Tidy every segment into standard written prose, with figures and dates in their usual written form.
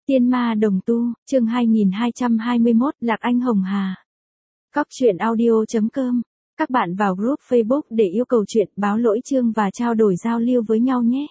Tiên ma đồng tu, chương 2221, Lạc Anh Hồng Hà. Cóc truyện audio.com. Các bạn vào group Facebook để yêu cầu chuyện, báo lỗi chương và trao đổi giao lưu với nhau nhé.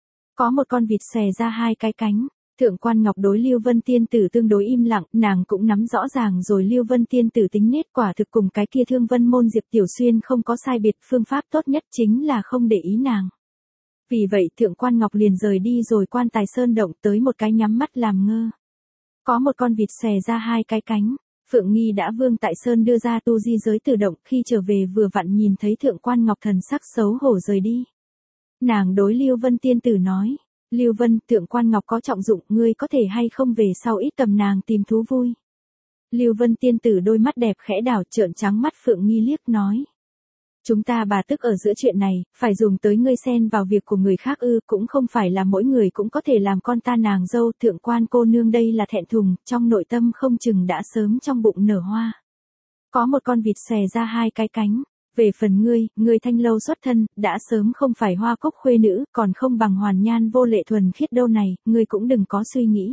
Có một con vịt xòe ra hai cái cánh. Thượng quan Ngọc đối Lưu Vân Tiên Tử tương đối im lặng, nàng cũng nắm rõ ràng rồi Lưu Vân Tiên Tử tính nết quả thực cùng cái kia Thương Vân môn Diệp Tiểu Xuyên không có sai biệt, phương pháp tốt nhất chính là không để ý nàng. Vì vậy Thượng quan Ngọc liền rời đi rồi Quan Tài Sơn động tới một cái nhắm mắt làm ngơ. Có một con vịt xòe ra hai cái cánh. Phượng Nghi đã Vương Tại Sơn đưa ra tu di giới tự động, khi trở về vừa vặn nhìn thấy Thượng quan Ngọc thần sắc xấu hổ rời đi. Nàng đối Lưu Vân Tiên Tử nói, Lưu Vân, Thượng quan Ngọc có trọng dụng, ngươi có thể hay không về sau ít cầm nàng tìm thú vui. Lưu Vân Tiên Tử đôi mắt đẹp khẽ đảo, trợn trắng mắt Phượng Nghi liếc nói. Chúng ta bà tức ở giữa chuyện này, phải dùng tới ngươi xen vào việc của người khác ư, cũng không phải là mỗi người cũng có thể làm con ta nàng dâu. Thượng quan cô nương đây là thẹn thùng, trong nội tâm không chừng đã sớm trong bụng nở hoa. Có một con vịt xòe ra hai cái cánh. Về phần ngươi thanh lâu xuất thân, đã sớm không phải hoa cốc khuê nữ, còn không bằng hoàn nhan vô lệ thuần khiết đâu này, ngươi cũng đừng có suy nghĩ.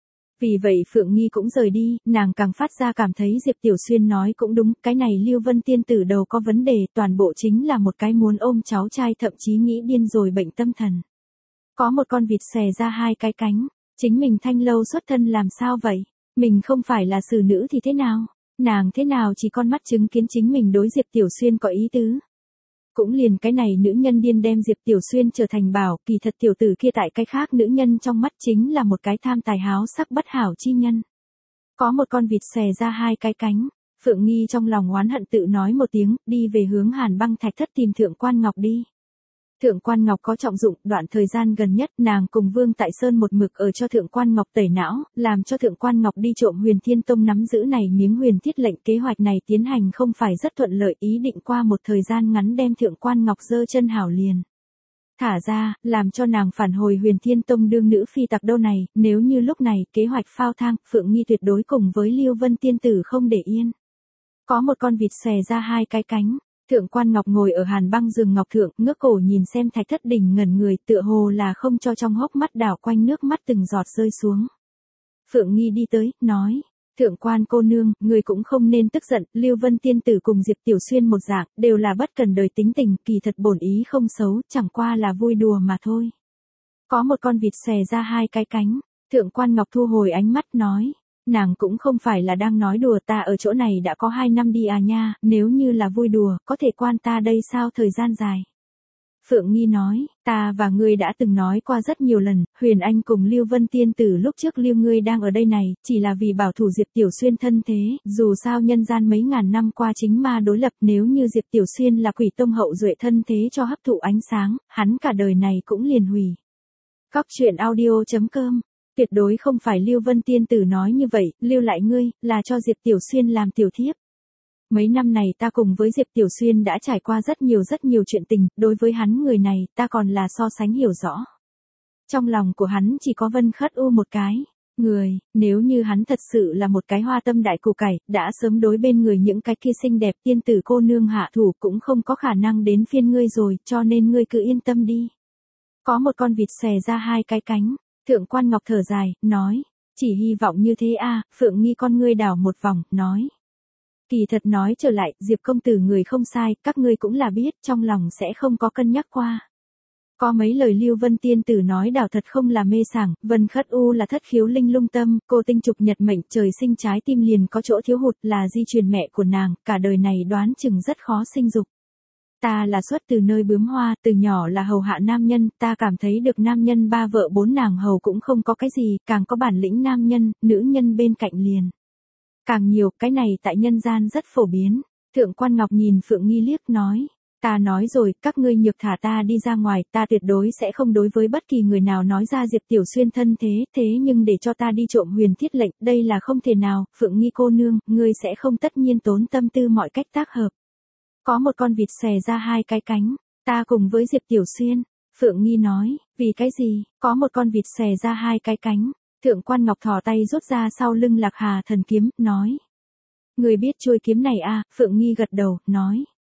Vì vậy Phượng Nghi cũng rời đi, nàng càng phát ra cảm thấy Diệp Tiểu Xuyên nói cũng đúng, cái này Lưu Vân Tiên Tử đầu có vấn đề, toàn bộ chính là một cái muốn ôm cháu trai, thậm chí nghĩ điên rồi bệnh tâm thần. Có một con vịt xòe ra hai cái cánh, chính mình thanh lâu xuất thân làm sao vậy? Mình không phải là xử nữ thì thế nào? Nàng thế nào chỉ con mắt chứng kiến chính mình đối Diệp Tiểu Xuyên có ý tứ? Cũng liền cái này nữ nhân điên đem Diệp Tiểu Xuyên trở thành bảo, kỳ thật tiểu tử kia tại cái khác nữ nhân trong mắt chính là một cái tham tài háo sắc bất hảo chi nhân. Có một con vịt xòe ra hai cái cánh, Phượng Nghi trong lòng oán hận tự nói một tiếng, đi về hướng Hàn Băng Thạch Thất tìm Thượng quan Ngọc đi. Thượng quan Ngọc có trọng dụng, đoạn thời gian gần nhất nàng cùng Vương Tại Sơn một mực ở cho Thượng quan Ngọc tẩy não, làm cho Thượng quan Ngọc đi trộm Huyền Thiên Tông nắm giữ này miếng huyền thiết lệnh. Kế hoạch này tiến hành không phải rất thuận lợi, ý định qua một thời gian ngắn đem Thượng quan Ngọc giơ chân hảo liền. Thả ra, làm cho nàng phản hồi Huyền Thiên Tông đương nữ phi tặc đâu này, nếu như lúc này kế hoạch phao thang, Phượng Nghi tuyệt đối cùng với Lưu Vân Tiên Tử không để yên. Có một con vịt xòe ra hai cái cánh. Thượng quan Ngọc ngồi ở Hàn Băng giường ngọc thượng, ngước cổ nhìn xem Thạch Thất đỉnh ngẩn người, tựa hồ là không cho trong hốc mắt đảo quanh nước mắt từng giọt rơi xuống. Phượng Nghi đi tới, nói, Thượng quan cô nương, người cũng không nên tức giận, Lưu Vân Tiên Tử cùng Diệp Tiểu Xuyên một dạng, đều là bất cần đời tính tình, kỳ thật bổn ý không xấu, chẳng qua là vui đùa mà thôi. Có một con vịt xòe ra hai cái cánh, Thượng quan Ngọc thu hồi ánh mắt nói. Nàng cũng không phải là đang nói đùa, ta ở chỗ này đã có 2 năm đi à nha, nếu như là vui đùa, có thể quan ta đây sao thời gian dài. Phượng Nghi nói, ta và ngươi đã từng nói qua rất nhiều lần, Huyền Anh cùng Lưu Vân Tiên Tử lúc trước Lưu ngươi đang ở đây này, chỉ là vì bảo thủ Diệp Tiểu Xuyên thân thế, dù sao nhân gian mấy ngàn năm qua chính ma đối lập, nếu như Diệp Tiểu Xuyên là quỷ tông hậu duệ thân thế cho hấp thụ ánh sáng, hắn cả đời này cũng liền hủy. Cóc truyện audio.com. Tuyệt đối không phải Lưu Vân Tiên Tử nói như vậy, lưu lại ngươi, là cho Diệp Tiểu Xuyên làm tiểu thiếp. Mấy năm này ta cùng với Diệp Tiểu Xuyên đã trải qua rất nhiều chuyện tình, đối với hắn người này, ta còn là so sánh hiểu rõ. Trong lòng của hắn chỉ có Vân Khất U một cái người, nếu như hắn thật sự là một cái hoa tâm đại củ cải, đã sớm đối bên người những cái kia xinh đẹp tiên tử cô nương hạ thủ, cũng không có khả năng đến phiên ngươi rồi, cho nên ngươi cứ yên tâm đi. Có một con vịt xòe ra hai cái cánh. Thượng quan Ngọc thở dài, nói, chỉ hy vọng như thế a. Phượng Nghi con ngươi đảo một vòng, nói. Kỳ thật nói trở lại, Diệp công tử người không sai, các ngươi cũng là biết, trong lòng sẽ không có cân nhắc qua. Có mấy lời Lưu Vân Tiên Tử nói đảo thật không là mê sảng, Vân Khất U là thất khiếu linh lung tâm, cô tinh trục nhật mệnh, trời sinh trái tim liền có chỗ thiếu hụt, là di truyền mẹ của nàng, cả đời này đoán chừng rất khó sinh dục. Ta là xuất từ nơi bướm hoa, từ nhỏ là hầu hạ nam nhân, ta cảm thấy được nam nhân 3 vợ 4 nàng hầu cũng không có cái gì, càng có bản lĩnh nam nhân, nữ nhân bên cạnh liền. Càng nhiều, cái này tại nhân gian rất phổ biến. Thượng quan Ngọc nhìn Phượng Nghi liếc nói, ta nói rồi, các ngươi nhược thả ta đi ra ngoài, ta tuyệt đối sẽ không đối với bất kỳ người nào nói ra Diệp Tiểu Xuyên thân thế nhưng để cho ta đi trộm huyền thiết lệnh, đây là không thể nào. Phượng Nghi cô nương, ngươi sẽ không tất nhiên tốn tâm tư mọi cách tác hợp. Có một con vịt xòe ra hai cái cánh, ta cùng với Diệp Tiểu Xuyên. Phượng Nghi nói, vì cái gì? Có một con vịt xòe ra hai cái cánh. Thượng quan Ngọc thò tay rút ra sau lưng Lạc Hà thần kiếm, nói. Người biết chuôi kiếm này à? Phượng Nghi gật đầu, nói.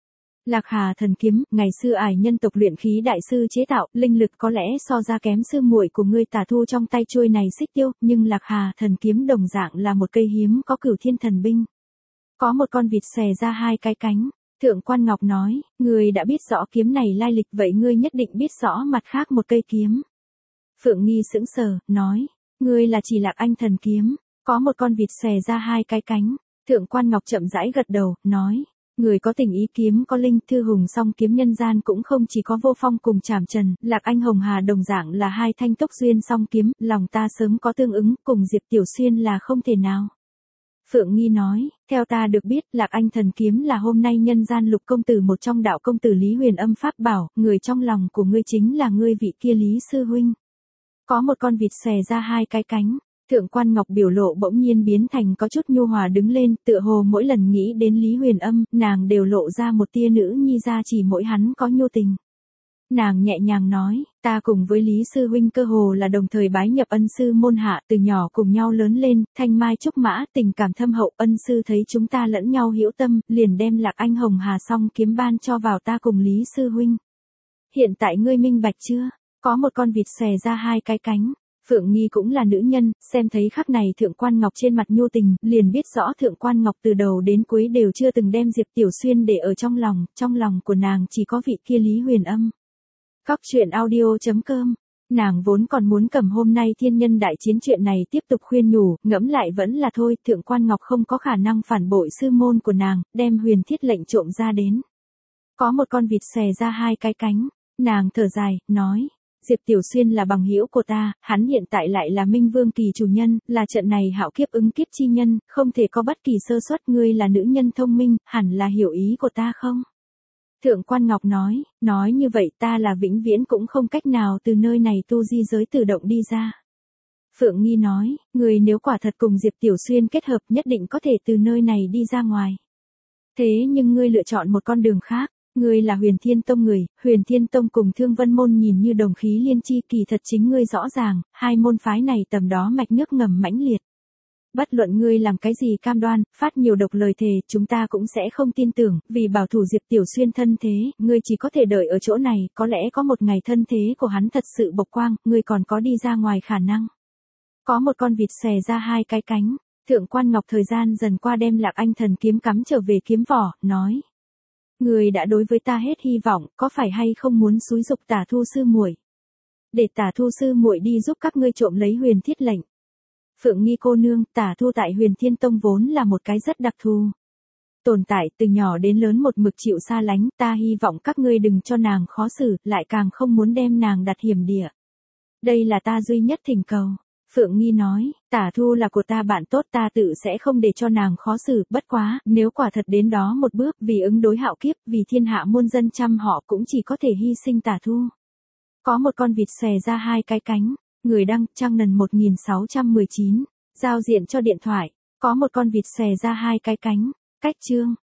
Lạc Hà thần kiếm, ngày xưa ải nhân tộc luyện khí đại sư chế tạo, linh lực có lẽ so ra kém sư muội của ngươi Tả Thu trong tay chuôi này xích tiêu, nhưng Lạc Hà thần kiếm đồng dạng là một cây hiếm có cửu thiên thần binh. Có một con vịt xòe ra hai cái cánh. Thượng quan Ngọc nói, ngươi đã biết rõ kiếm này lai lịch vậy ngươi nhất định biết rõ mặt khác một cây kiếm. Phượng Nghi sững sờ, nói, ngươi là chỉ Lạc Anh thần kiếm, có một con vịt xòe ra hai cái cánh. Thượng quan Ngọc chậm rãi gật đầu, nói, người có tình ý kiếm có linh, thư hùng song kiếm nhân gian cũng không chỉ có Vô Phong cùng Trảm Trần, Lạc Anh Hồng Hà đồng dạng là hai thanh tốc duyên song kiếm, lòng ta sớm có tương ứng, cùng Diệp Tiểu Xuyên là không thể nào. Phượng Nghi nói, theo ta được biết, Lạc Anh thần kiếm là hôm nay nhân gian lục công tử một trong đạo công tử Lý Huyền Âm pháp bảo, người trong lòng của ngươi chính là ngươi vị kia Lý sư huynh. Có một con vịt xòe ra hai cái cánh. Thượng quan Ngọc biểu lộ bỗng nhiên biến thành có chút nhu hòa đứng lên, tựa hồ mỗi lần nghĩ đến Lý Huyền Âm, nàng đều lộ ra một tia nữ nhi ra chỉ mỗi hắn có nhu tình. Nàng nhẹ nhàng nói, ta cùng với Lý sư huynh cơ hồ là đồng thời bái nhập ân sư môn hạ, từ nhỏ cùng nhau lớn lên, thanh mai trúc mã, tình cảm thâm hậu, ân sư thấy chúng ta lẫn nhau hữu tâm, liền đem Lạc Anh Hồng Hà song kiếm ban cho vào ta cùng Lý sư huynh. Hiện tại ngươi minh bạch chưa? Có một con vịt xòe ra hai cái cánh. Phượng Nghi cũng là nữ nhân, xem thấy khắc này Thượng quan Ngọc trên mặt nhu tình, liền biết rõ Thượng quan Ngọc từ đầu đến cuối đều chưa từng đem Diệp Tiểu Xuyên để ở trong lòng của nàng chỉ có vị kia Lý Huyền Âm. Các chuyện audio.com, nàng vốn còn muốn cầm hôm nay thiên nhân đại chiến chuyện này tiếp tục khuyên nhủ, ngẫm lại vẫn là thôi, Thượng quan Ngọc không có khả năng phản bội sư môn của nàng, đem huyền thiết lệnh trộm ra đến. Có một con vịt xòe ra hai cái cánh, nàng thở dài, nói. Diệp Tiểu Xuyên là bằng hữu của ta, hắn hiện tại lại là Minh Vương kỳ chủ nhân, là trận này hạo kiếp ứng kiếp chi nhân, không thể có bất kỳ sơ suất, ngươi là nữ nhân thông minh, hẳn là hiểu ý của ta không? Thượng quan Ngọc nói như vậy ta là vĩnh viễn cũng không cách nào từ nơi này tu di giới tự động đi ra. Phượng Nghi nói, ngươi nếu quả thật cùng Diệp Tiểu Xuyên kết hợp nhất định có thể từ nơi này đi ra ngoài. Thế nhưng ngươi lựa chọn một con đường khác. Ngươi là Huyền Thiên Tông người, Huyền Thiên Tông cùng Thương Vân Môn nhìn như đồng khí liên chi, kỳ thật chính ngươi rõ ràng, hai môn phái này tầm đó mạch nước ngầm mãnh liệt. Bất luận ngươi làm cái gì cam đoan, phát nhiều độc lời thề, chúng ta cũng sẽ không tin tưởng, vì bảo thủ Diệp Tiểu Xuyên thân thế, ngươi chỉ có thể đợi ở chỗ này, có lẽ có một ngày thân thế của hắn thật sự bộc quang, ngươi còn có đi ra ngoài khả năng. Có một con vịt xòe ra hai cái cánh, Thượng quan Ngọc thời gian dần qua đem Lạc Anh thần kiếm cắm trở về kiếm vỏ, nói. Người đã đối với ta hết hy vọng, có phải hay không muốn xúi giục Tả Thu sư muội, để Tả Thu sư muội đi giúp các ngươi trộm lấy huyền thiết lệnh. Phượng Nghi cô nương, Tả Thu tại Huyền Thiên Tông vốn là một cái rất đặc thù tồn tại, từ nhỏ đến lớn một mực chịu xa lánh, ta hy vọng các ngươi đừng cho nàng khó xử, lại càng không muốn đem nàng đặt hiểm địa. Đây là ta duy nhất thỉnh cầu. Phượng Nghi nói, Tả Thu là của ta bạn tốt, ta tự sẽ không để cho nàng khó xử, bất quá, nếu quả thật đến đó một bước, vì ứng đối hạo kiếp, vì thiên hạ muôn dân trăm họ cũng chỉ có thể hy sinh Tả Thu. Có một con vịt xòe ra hai cái cánh, người đăng, Trang Nần 1619, giao diện cho điện thoại, có một con vịt xòe ra hai cái cánh, cách chương.